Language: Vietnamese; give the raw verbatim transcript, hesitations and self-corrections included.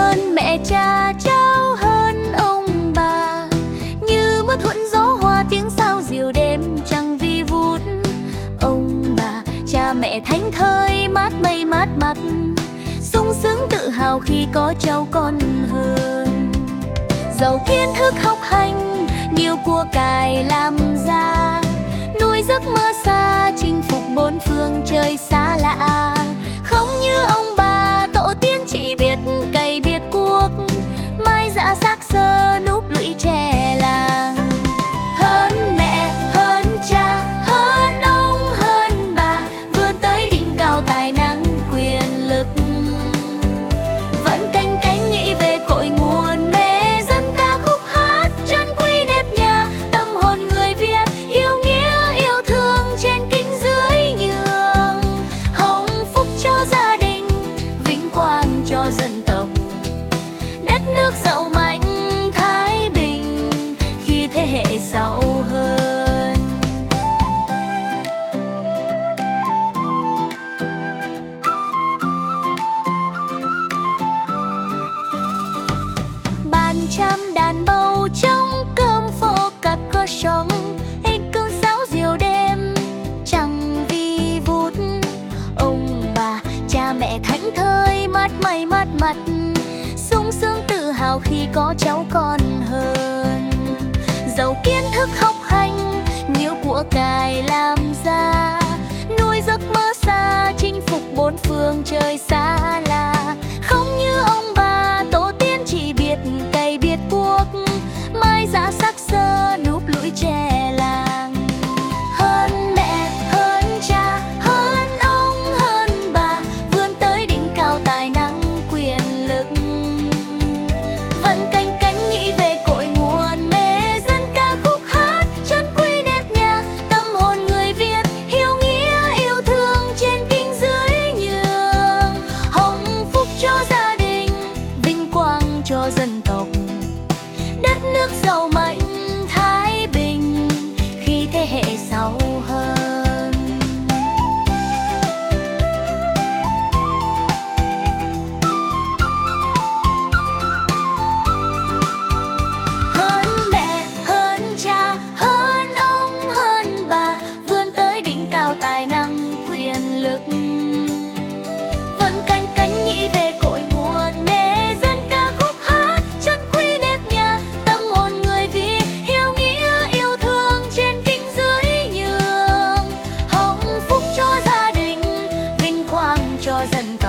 hơn mẹ cha cháu hơn ông bà. Như mưa thuận gió hoa tiếng sao diều đêm chẳng vi vút. Ông bà cha mẹ thánh thơi mát mây mát mặt, sung sướng tự hào khi có cháu con hơn. Giàu kiến thức học hành, nhiều của cải làm ra, nuôi giấc mơ xa chinh phục bốn phương trời xa lạ. Không như ông bà tổ tiên chỉ biết cày biết cuốc, mai dã xác xơ núp lũy trẻ làng. Hơn mẹ hơn cha hơn ông hơn bà, vươn tới đỉnh cao tài năng quyền lực. Vẫn canh cánh nghĩ về cội nguồn mê dân ca khúc hát chân quý nếp nhà. Tâm hồn người Việt yêu nghĩa yêu thương trên kính dưới nhường. Hồng phúc cho gia đình, vinh quang cho dân tộc. Đất nước giàu mạnh thái bình khi thế hệ giàu hơn. Bàn trăm đàn bầu trong cơm phô cặp có sống, hình cơn sáo diều đêm chẳng vi vút. Ông bà cha mẹ thánh thơi mát mây mát mặt, sung sướng tự hào khi có cháu con hơn. Giàu kiến thức học hành, nhiều của cải làm ra, nuôi giấc mơ xa chinh phục bốn phương trời xa lạ. Không như ông bà tổ tiên chỉ biết cày biết cuốc, mai dã xác xơ núp lũi trẻ làng. Hơn mẹ hơn cha hơn ông hơn bà, vươn tới đỉnh cao tài năng quyền lực. Vẫn canh cánh nghĩ về cội nguồn mê dân ca khúc hát chân quý nếp nhà. Tâm hồn người Việt yêu nghĩa yêu thương trên kính dưới nhường. Hồng phúc cho gia đình, vinh quang cho dân tộc. Đất nước giàu mạnh thái bình khi thế hệ giàu hơn. Hơn mẹ hơn cha hơn ông hơn bà, vươn tới đỉnh cao tài năng quyền lực. Vẫn canh cánh nghĩ về cội nguồn mê dân ca khúc hát chân quý nếp nhà. Tâm hồn người Việt yêu nghĩa yêu thương trên kính dưới nhường. Hồng phúc cho gia đình, vinh quang cho dân tộc.